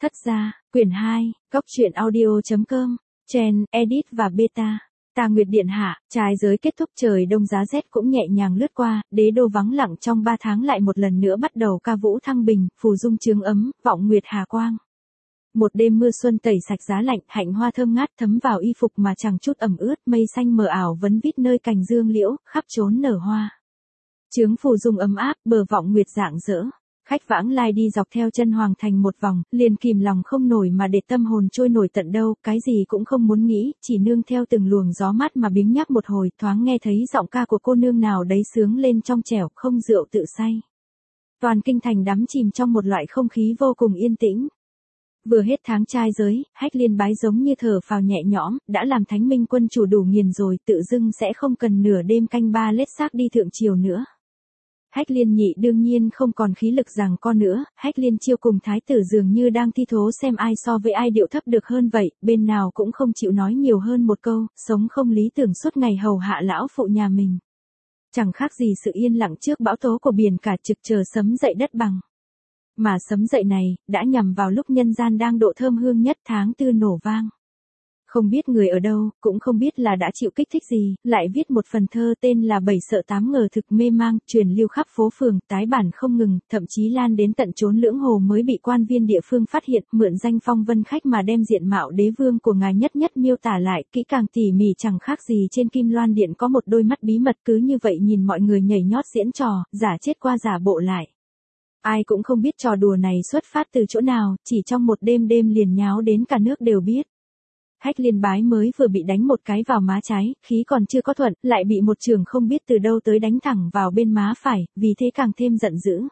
Thất gia, quyển 2, góc truyện audio.com, Chen, Edit và Beta. Tà Nguyệt điện hạ, trái giới kết thúc trời đông giá rét cũng nhẹ nhàng lướt qua, đế đô vắng lặng trong 3 tháng lại một lần nữa bắt đầu ca vũ thăng bình, phù dung chướng ấm, vọng nguyệt hà quang. Một đêm mưa xuân tẩy sạch giá lạnh, hạnh hoa thơm ngát thấm vào y phục mà chẳng chút ẩm ướt, mây xanh mờ ảo vấn vít nơi cành dương liễu, khắp trốn nở hoa. Chướng phù dung ấm áp, bờ vọng nguyệt rạng rỡ. Khách vãng lai đi dọc theo chân hoàng thành một vòng, liền kìm lòng không nổi mà để tâm hồn trôi nổi tận đâu, cái gì cũng không muốn nghĩ, chỉ nương theo từng luồng gió mát mà biếng nhác một hồi, thoáng nghe thấy giọng ca của cô nương nào đấy sướng lên trong trẻo, không rượu tự say. Toàn kinh thành đắm chìm trong một loại không khí vô cùng yên tĩnh. Vừa hết tháng trai giới, Hách Liên bái giống như thở phào nhẹ nhõm, đã làm Thánh Minh quân chủ đủ nghiền rồi, tự dưng sẽ không cần nửa đêm canh ba lết xác đi thượng triều nữa. Hách Liên nhị đương nhiên không còn khí lực giằng co nữa, Hách Liên chiêu cùng thái tử dường như đang thi thố xem ai so với ai điệu thấp được hơn vậy, bên nào cũng không chịu nói nhiều hơn một câu, sống không lý tưởng suốt ngày hầu hạ lão phụ nhà mình. Chẳng khác gì sự yên lặng trước bão tố của biển cả trực chờ sấm dậy đất bằng. Mà sấm dậy này, đã nhằm vào lúc nhân gian đang độ thơm hương nhất tháng tư nổ vang. Không biết người ở đâu, cũng không biết là đã chịu kích thích gì, lại viết một phần thơ tên là Bảy sợ tám ngờ thực mê mang, truyền lưu khắp phố phường, tái bản không ngừng, thậm chí lan đến tận chốn Lưỡng Hồ mới bị quan viên địa phương phát hiện, mượn danh phong vân khách mà đem diện mạo đế vương của ngài nhất nhất miêu tả lại, kỹ càng tỉ mỉ chẳng khác gì trên Kim Loan Điện có một đôi mắt bí mật cứ như vậy nhìn mọi người nhảy nhót diễn trò, giả chết qua giả bộ lại. Ai cũng không biết trò đùa này xuất phát từ chỗ nào, chỉ trong một đêm liền nháo đến cả nước đều biết. Hách Liên bái mới vừa bị đánh một cái vào má trái, khí còn chưa có thuận, lại bị một trường không biết từ đâu tới đánh thẳng vào bên má phải, vì thế càng thêm giận dữ.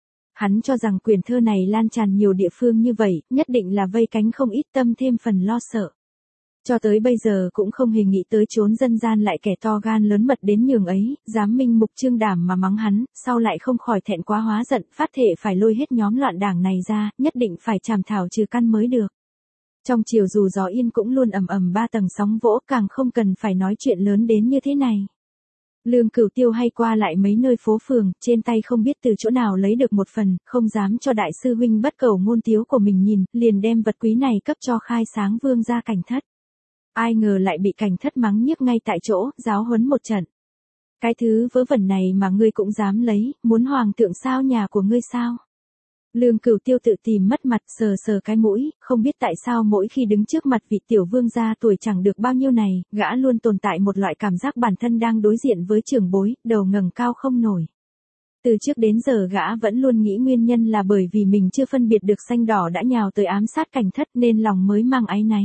Hắn cho rằng quyển thơ này lan tràn nhiều địa phương như vậy, nhất định là vây cánh không ít tâm thêm phần lo sợ. Cho tới bây giờ cũng không hề nghĩ tới chốn dân gian lại kẻ to gan lớn mật đến nhường ấy, dám minh mục trương đảm mà mắng hắn, sau lại không khỏi thẹn quá hóa giận, phát thệ phải lôi hết nhóm loạn đảng này ra, nhất định phải trảm thảo trừ căn mới được. Trong chiều dù gió yên cũng luôn ầm ầm 3 tầng sóng vỗ, càng không cần phải nói chuyện lớn đến như thế này. Lương Cửu Tiêu hay qua lại mấy nơi phố phường, trên tay không biết từ chỗ nào lấy được một phần, không dám cho đại sư huynh bất cầu ngôn tiếu của mình nhìn, liền đem vật quý này cấp cho khai sáng vương gia Cảnh Thất. Ai ngờ lại bị Cảnh Thất mắng nhiếc ngay tại chỗ, giáo huấn một trận. Cái thứ vớ vẩn này mà ngươi cũng dám lấy, muốn hoàng thượng sao nhà của ngươi sao? Lương Cửu Tiêu tự tìm mất mặt, sờ cái mũi, không biết tại sao mỗi khi đứng trước mặt vị tiểu vương gia tuổi chẳng được bao nhiêu này, gã luôn tồn tại một loại cảm giác bản thân đang đối diện với trưởng bối, đầu ngẩng cao không nổi. Từ trước đến giờ gã vẫn luôn nghĩ nguyên nhân là bởi vì mình chưa phân biệt được xanh đỏ đã nhào tới ám sát Cảnh Thất nên lòng mới mang áy náy.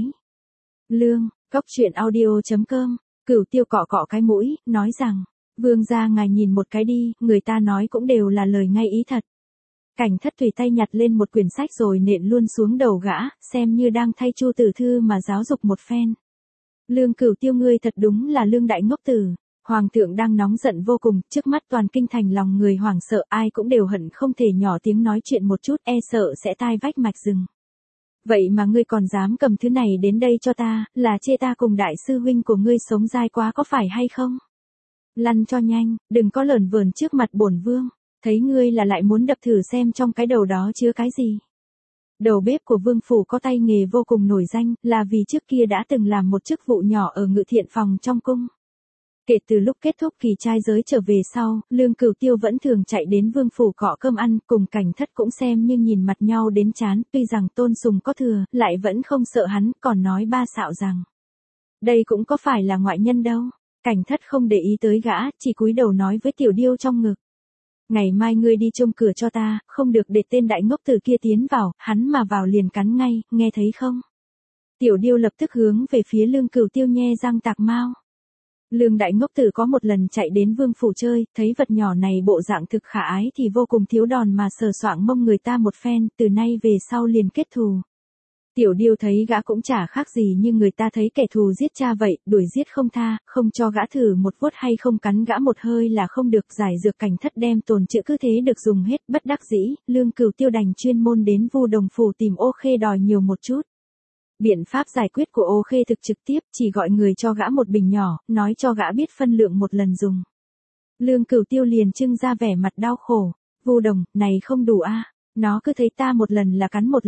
Lương, góc truyện audio.com, Cửu Tiêu cọ cọ cái mũi, nói rằng, vương gia ngài nhìn một cái đi, người ta nói cũng đều là lời ngay ý thật. Cảnh Thất tùy tay nhặt lên một quyển sách rồi nện luôn xuống đầu gã, xem như đang thay Chu Tử Thư mà giáo dục một phen. Lương Cửu Tiêu ngươi thật đúng là lương đại ngốc tử. Hoàng thượng đang nóng giận vô cùng, trước mắt toàn kinh thành lòng người hoảng sợ, ai cũng đều hận không thể nhỏ tiếng nói chuyện một chút, e sợ sẽ tai vách mạch rừng. Vậy mà ngươi còn dám cầm thứ này đến đây cho ta, là chê ta cùng đại sư huynh của ngươi sống dai quá có phải hay không? Lăn cho nhanh, đừng có lởn vởn trước mặt bổn vương. Thấy ngươi là lại muốn đập thử xem trong cái đầu đó chứa cái gì. Đầu bếp của vương phủ có tay nghề vô cùng nổi danh, là vì trước kia đã từng làm một chức vụ nhỏ ở ngự thiện phòng trong cung. Kể từ lúc kết thúc kỳ trai giới trở về sau, Lương Cửu Tiêu vẫn thường chạy đến vương phủ cọ cơm ăn, cùng Cảnh Thất cũng xem như nhìn mặt nhau đến chán, tuy rằng tôn sùng có thừa, lại vẫn không sợ hắn, còn nói ba xạo rằng. Đây cũng có phải là ngoại nhân đâu. Cảnh Thất không để ý tới gã, chỉ cúi đầu nói với tiểu điêu trong ngực. Ngày mai ngươi đi trông cửa cho ta, không được để tên đại ngốc tử kia tiến vào, hắn mà vào liền cắn ngay, nghe thấy không? Tiểu điêu lập tức hướng về phía Lương Cửu Tiêu nhe răng tạc mau. Lương đại ngốc tử có một lần chạy đến vương phủ chơi, thấy vật nhỏ này bộ dạng thực khả ái thì vô cùng thiếu đòn mà sờ soạng mông người ta một phen, từ nay về sau liền kết thù. Tiểu điêu thấy gã cũng chả khác gì như người ta thấy kẻ thù giết cha vậy, đuổi giết không tha, không cho gã thử một vuốt hay không cắn gã một hơi là không được. Giải dược Cảnh Thất đem tồn trữ cứ thế được dùng hết, bất đắc dĩ, Lương Cửu Tiêu đành chuyên môn đến Vu Đồng phủ tìm Ô Khê đòi nhiều một chút. Biện pháp giải quyết của Ô Khê thực trực tiếp, chỉ gọi người cho gã một bình nhỏ, nói cho gã biết phân lượng một lần dùng. Lương Cửu Tiêu liền trưng ra vẻ mặt đau khổ, Vu Đồng, này không đủ a, nó cứ thấy ta một lần là cắn một lần.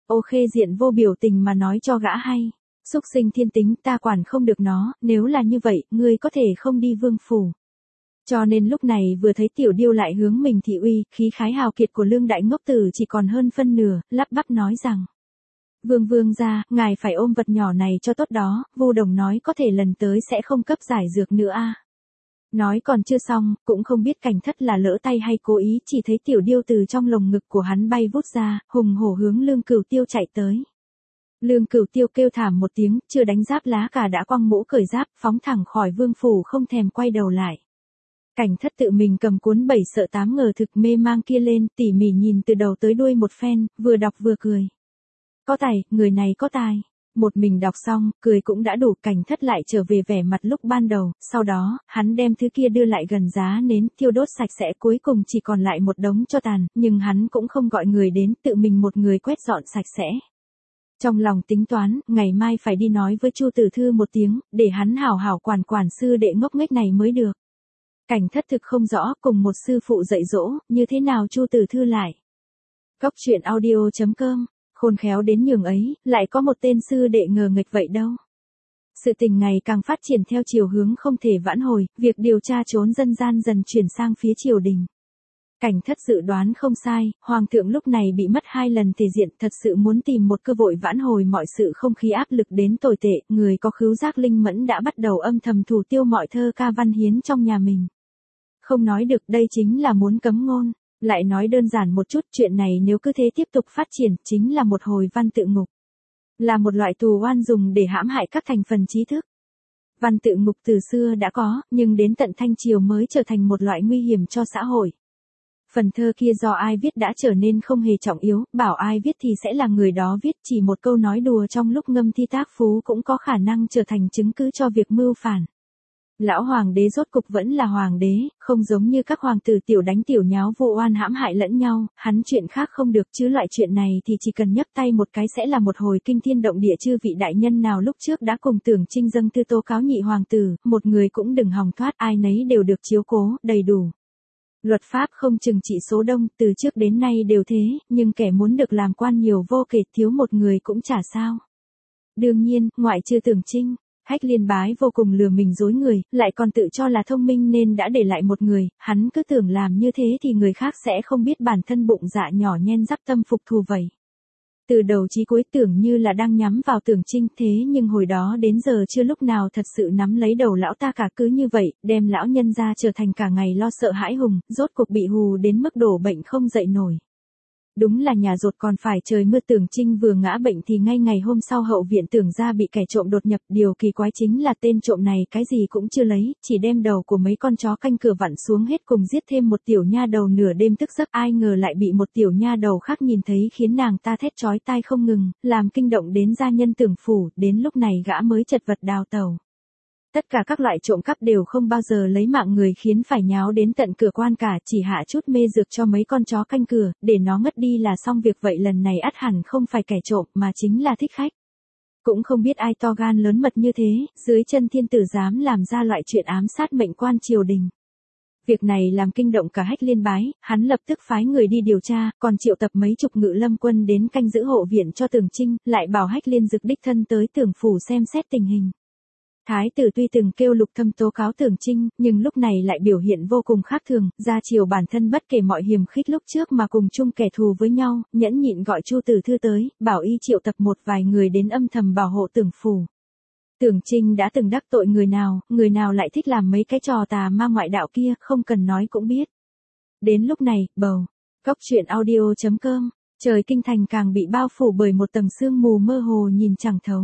Ô Khê diện vô biểu tình mà nói cho gã hay. Xúc sinh thiên tính, ta quản không được nó, nếu là như vậy, ngươi có thể không đi vương phủ. Cho nên lúc này vừa thấy tiểu điêu lại hướng mình thị uy, khí khái hào kiệt của Lương đại ngốc tử chỉ còn hơn phân nửa, lắp bắp nói rằng. Vương gia, ngài phải ôm vật nhỏ này cho tốt đó, Vu Đồng nói có thể lần tới sẽ không cấp giải dược nữa a. Nói còn chưa xong, cũng không biết Cảnh Thất là lỡ tay hay cố ý, chỉ thấy tiểu điêu từ trong lồng ngực của hắn bay vút ra, hùng hổ hướng Lương Cửu Tiêu chạy tới. Lương Cửu Tiêu kêu thảm một tiếng, chưa đánh giáp lá cả đã quăng mũ cởi giáp, phóng thẳng khỏi vương phủ không thèm quay đầu lại. Cảnh Thất tự mình cầm cuốn 7 sợ 8 ngờ thực mê mang kia lên, tỉ mỉ nhìn từ đầu tới đuôi một phen, vừa đọc vừa cười. Có tài, người này có tài. Một mình đọc xong, cười cũng đã đủ. Cảnh Thất lại trở về vẻ mặt lúc ban đầu, sau đó, hắn đem thứ kia đưa lại gần giá nến, thiêu đốt sạch sẽ, cuối cùng chỉ còn lại một đống tro tàn, nhưng hắn cũng không gọi người đến, tự mình một người quét dọn sạch sẽ. Trong lòng tính toán, ngày mai phải đi nói với Chu Tử Thư một tiếng, để hắn hảo hảo quản sư đệ ngốc nghếch này mới được. Cảnh Thất thực không rõ, cùng một sư phụ dạy dỗ, như thế nào Chu Tử Thư lại. Cốc truyện audio.com, khôn khéo đến nhường ấy, lại có một tên sư đệ ngờ nghệch vậy đâu. Sự tình ngày càng phát triển theo chiều hướng không thể vãn hồi, việc điều tra trốn dân gian dần chuyển sang phía triều đình. Cảnh Thất dự đoán không sai, Hoàng thượng lúc này bị mất 2 lần thể diện, thật sự muốn tìm một cơ hội vãn hồi mọi sự không khí áp lực đến tồi tệ, người có khứu giác linh mẫn đã bắt đầu âm thầm thủ tiêu mọi thơ ca văn hiến trong nhà mình. Không nói được, đây chính là muốn cấm ngôn. Lại nói đơn giản một chút, chuyện này nếu cứ thế tiếp tục phát triển, chính là một hồi văn tự ngục. Là một loại tù oan dùng để hãm hại các thành phần trí thức. Văn tự ngục từ xưa đã có, nhưng đến tận Thanh Triều mới trở thành một loại nguy hiểm cho xã hội. Phần thơ kia do ai viết đã trở nên không hề trọng yếu, bảo ai viết thì sẽ là người đó viết, chỉ một câu nói đùa trong lúc ngâm thi tác phú cũng có khả năng trở thành chứng cứ cho việc mưu phản. Lão hoàng đế rốt cục vẫn là hoàng đế, không giống như các hoàng tử tiểu đánh tiểu nháo vô oan hãm hại lẫn nhau, hắn chuyện khác không được chứ loại chuyện này thì chỉ cần nhấc tay một cái sẽ là một hồi kinh thiên động địa. Chư vị đại nhân nào lúc trước đã cùng Tưởng Trinh dâng thư tố cáo nhị hoàng tử, một người cũng đừng hòng thoát, ai nấy đều được chiếu cố, đầy đủ. Luật pháp không trừng trị số đông, từ trước đến nay đều thế, nhưng kẻ muốn được làm quan nhiều vô kể, thiếu một người cũng chả sao. Đương nhiên, ngoại trừ Tưởng Trinh. Hách Liên Bái vô cùng lừa mình dối người, lại còn tự cho là thông minh nên đã để lại một người, hắn cứ tưởng làm như thế thì người khác sẽ không biết bản thân bụng dạ nhỏ nhen dắp tâm phục thù vậy. Từ đầu chí cuối tưởng như là đang nhắm vào Tưởng Trinh, thế nhưng hồi đó đến giờ chưa lúc nào thật sự nắm lấy đầu lão ta cả, cứ như vậy, đem lão nhân ra trở thành cả ngày lo sợ hãi hùng, rốt cuộc bị hù đến mức đổ bệnh không dậy nổi. Đúng là nhà rột còn phải trời mưa. Tưởng Trinh vừa ngã bệnh thì ngay ngày hôm sau hậu viện Tưởng gia bị kẻ trộm đột nhập, điều kỳ quái chính là tên trộm này cái gì cũng chưa lấy, chỉ đem đầu của mấy con chó canh cửa vặn xuống hết cùng giết thêm một tiểu nha đầu nửa đêm thức giấc, ai ngờ lại bị một tiểu nha đầu khác nhìn thấy khiến nàng ta thét chói tai không ngừng, làm kinh động đến gia nhân Tưởng phủ, đến lúc này gã mới chật vật đào tẩu. Tất cả các loại trộm cắp đều không bao giờ lấy mạng người, khiến phải nháo đến tận cửa quan cả, chỉ hạ chút mê dược cho mấy con chó canh cửa, để nó ngất đi là xong việc. Vậy lần này ắt hẳn không phải kẻ trộm mà chính là thích khách. Cũng không biết ai to gan lớn mật như thế, dưới chân thiên tử dám làm ra loại chuyện ám sát mệnh quan triều đình. Việc này làm kinh động cả Hách Liên Bái, hắn lập tức phái người đi điều tra, còn triệu tập mấy chục ngự lâm quân đến canh giữ hộ viện cho Tưởng Trinh, lại bảo Hách Liên Dực đích thân tới Tưởng phủ xem xét tình hình. Thái tử tuy từng kêu Lục Thâm tố cáo Tưởng Trinh, nhưng lúc này lại biểu hiện vô cùng khác thường, ra chiều bản thân bất kể mọi hiềm khích lúc trước mà cùng chung kẻ thù với nhau, nhẫn nhịn gọi Chu Tử Thư tới, bảo y triệu tập một vài người đến âm thầm bảo hộ Tưởng phủ. Tưởng Trinh đã từng đắc tội người nào lại thích làm mấy cái trò tà ma ngoại đạo kia, không cần nói cũng biết. Đến lúc này, bầu, cốc truyện audio.com, trời kinh thành càng bị bao phủ bởi một tầng sương mù mơ hồ nhìn chẳng thấu.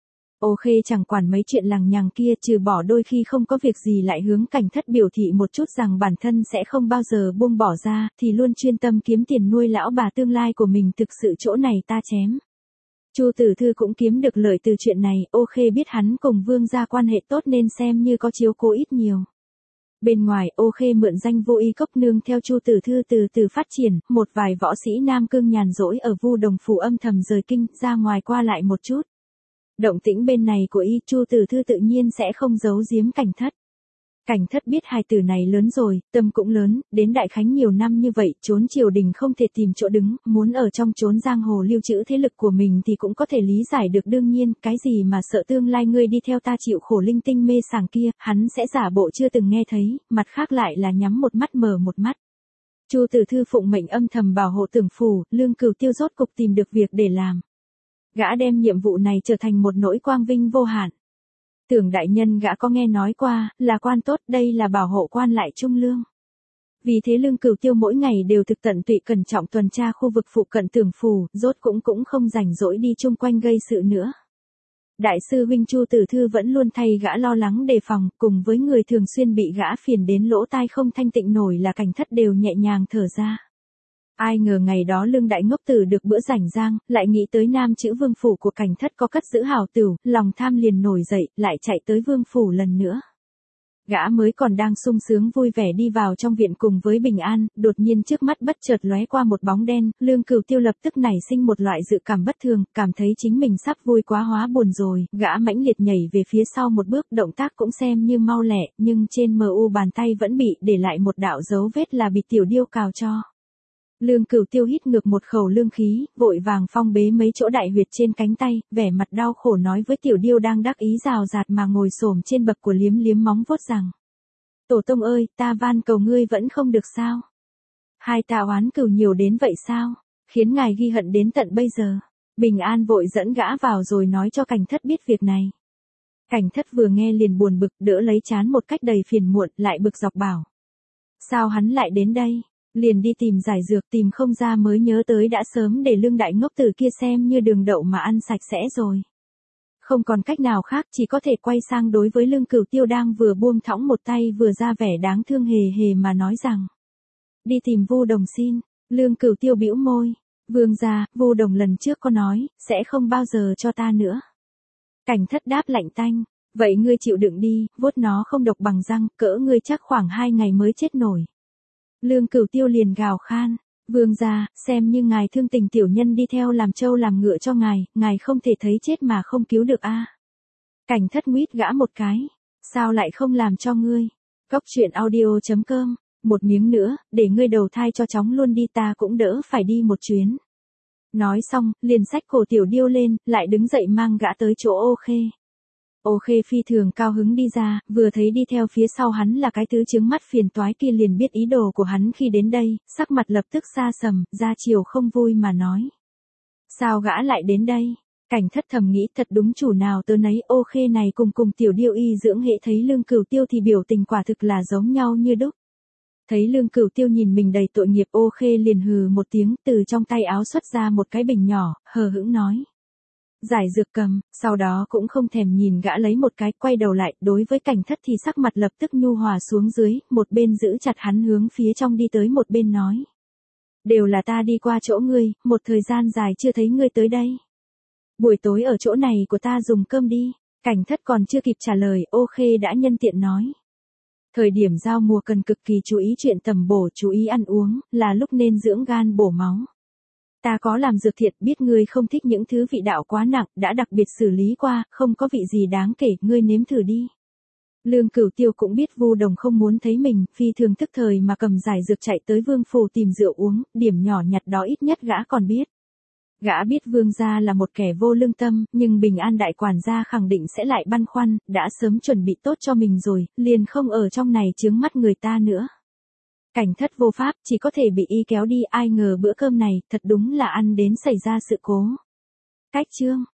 Ô Khê chẳng quản mấy chuyện lằng nhằng kia, trừ bỏ đôi khi không có việc gì lại hướng Cảnh Thất biểu thị một chút rằng bản thân sẽ không bao giờ buông bỏ ra, thì luôn chuyên tâm kiếm tiền nuôi lão bà tương lai của mình, thực sự chỗ này ta chém. Chu Tử Thư cũng kiếm được lợi từ chuyện này, Ô Khê biết hắn cùng Vương gia quan hệ tốt nên xem như có chiếu cố ít nhiều. Bên ngoài, Ô Khê mượn danh Vô Y Cốc nương theo Chu Tử Thư từ từ phát triển, một vài võ sĩ Nam Cương nhàn rỗi ở Vu Đồng phủ âm thầm rời kinh, ra ngoài qua lại một chút. Động tĩnh bên này của y, Chu Tử Thư tự nhiên sẽ không giấu giếm Cảnh Thất. Cảnh Thất biết hai từ này lớn rồi, tâm cũng lớn, đến Đại Khánh nhiều năm như vậy, trốn triều đình không thể tìm chỗ đứng, muốn ở trong chốn giang hồ lưu trữ thế lực của mình thì cũng có thể lý giải được, đương nhiên, cái gì mà sợ tương lai ngươi đi theo ta chịu khổ linh tinh mê sảng kia, hắn sẽ giả bộ chưa từng nghe thấy, mặt khác lại là nhắm một mắt mở một mắt. Chu Tử Thư phụng mệnh âm thầm bảo hộ Tưởng phủ, Lương Cửu Tiêu rốt cục tìm được việc để làm. Gã đem nhiệm vụ này trở thành một nỗi quang vinh vô hạn. Tưởng đại nhân gã có nghe nói qua, là quan tốt, đây là bảo hộ quan lại trung lương. Vì thế Lương Cửu Tiêu mỗi ngày đều thực tận tụy cẩn trọng tuần tra khu vực phụ cận Tưởng phủ, rốt cũng không rảnh rỗi đi chung quanh gây sự nữa. Đại sư huynh Chu Tử Thư vẫn luôn thay gã lo lắng đề phòng, cùng với người thường xuyên bị gã phiền đến lỗ tai không thanh tịnh nổi là Cảnh Thất đều nhẹ nhàng thở ra. Ai ngờ ngày đó Lương Đại Ngốc Tử được bữa rảnh rang, lại nghĩ tới nam chữ vương phủ của Cảnh Thất có cất giữ hảo tửu, lòng tham liền nổi dậy, lại chạy tới vương phủ lần nữa. Gã mới còn đang sung sướng vui vẻ đi vào trong viện cùng với Bình An, đột nhiên trước mắt bất chợt lóe qua một bóng đen, Lương Cửu Tiêu lập tức nảy sinh một loại dự cảm bất thường, cảm thấy chính mình sắp vui quá hóa buồn rồi, gã mãnh liệt nhảy về phía sau một bước, động tác cũng xem như mau lẹ, nhưng trên mu bàn tay vẫn bị để lại một đạo dấu vết là bị tiểu điêu cào cho. Lương Cửu Tiêu hít ngược một khẩu lương khí, vội vàng phong bế mấy chỗ đại huyệt trên cánh tay, vẻ mặt đau khổ nói với tiểu điêu đang đắc ý rào rạt mà ngồi xổm trên bậc của liếm liếm móng vuốt rằng: Tổ tông ơi, ta van cầu ngươi vẫn không được sao? Hai ta oán cừu nhiều đến vậy sao? Khiến ngài ghi hận đến tận bây giờ. Bình An vội dẫn gã vào rồi nói cho Cảnh Thất biết việc này. Cảnh Thất vừa nghe liền buồn bực, đỡ lấy trán một cách đầy phiền muộn, lại bực dọc bảo: Sao hắn lại đến đây? Liền đi tìm giải dược, tìm không ra mới nhớ tới đã sớm để Lương Đại Ngốc Tử kia xem như đường đậu mà ăn sạch sẽ rồi. Không còn cách nào khác, chỉ có thể quay sang đối với Lương Cửu Tiêu đang vừa buông thõng một tay vừa ra vẻ đáng thương hề hề mà nói rằng: Đi tìm Vu Đồng xin. Lương Cửu Tiêu bĩu môi: Vương gia, Vu Đồng lần trước có nói, sẽ không bao giờ cho ta nữa. Cảnh Thất đáp lạnh tanh: Vậy ngươi chịu đựng đi, vuốt nó không độc bằng răng, cỡ ngươi chắc khoảng 2 ngày mới chết nổi. Lương Cửu Tiêu liền gào khan: Vương gia, xem như ngài thương tình tiểu nhân đi theo làm trâu làm ngựa cho ngài không thể thấy chết mà không cứu được a. Cảnh Thất nguýt gã một cái: Sao lại không làm cho ngươi? Cóc truyện audio.com, một miếng nữa, để ngươi đầu thai cho chóng luôn đi, ta cũng đỡ phải đi một chuyến. Nói xong, liền xách cổ tiểu điêu lên, lại đứng dậy mang gã tới chỗ Ô Khê. Ô Khê phi thường cao hứng đi ra, vừa thấy đi theo phía sau hắn là cái thứ trướng mắt phiền toái kia liền biết ý đồ của hắn khi đến đây, sắc mặt lập tức xa sầm, ra chiều không vui mà nói: Sao gã lại đến đây? Cảnh Thất thầm nghĩ thật đúng chủ nào tớ nấy, Ô Khê này cùng tiểu điêu y dưỡng hệ thấy Lương Cửu Tiêu thì biểu tình quả thực là giống nhau như đúc. Thấy Lương Cửu Tiêu nhìn mình đầy tội nghiệp, Ô Khê liền hừ một tiếng, từ trong tay áo xuất ra một cái bình nhỏ, hờ hững nói: Giải dược cầm, sau đó cũng không thèm nhìn gã lấy một cái, quay đầu lại, đối với Cảnh Thất thì sắc mặt lập tức nhu hòa xuống dưới, một bên giữ chặt hắn hướng phía trong đi tới, một bên nói: Đều là ta đi qua chỗ ngươi, một thời gian dài chưa thấy ngươi tới đây. Buổi tối ở chỗ này của ta dùng cơm đi. Cảnh Thất còn chưa kịp trả lời, Ô Khê đã nhân tiện nói: Thời điểm giao mùa cần cực kỳ chú ý chuyện tầm bổ, chú ý ăn uống, là lúc nên dưỡng gan bổ máu. Ta có làm dược thiện, biết ngươi không thích những thứ vị đạo quá nặng, đã đặc biệt xử lý qua, không có vị gì đáng kể, ngươi nếm thử đi. Lương Cửu Tiêu cũng biết Vu Đồng không muốn thấy mình, phi thường tức thời mà cầm giải dược chạy tới vương phủ tìm rượu uống, điểm nhỏ nhặt đó ít nhất gã còn biết. Gã biết vương gia là một kẻ vô lương tâm, nhưng Bình An đại quản gia khẳng định sẽ lại băn khoăn, đã sớm chuẩn bị tốt cho mình rồi, liền không ở trong này chướng mắt người ta nữa. Cảnh Thất vô pháp, chỉ có thể bị y kéo đi, ai ngờ bữa cơm này, thật đúng là ăn đến xảy ra sự cố. Cách chương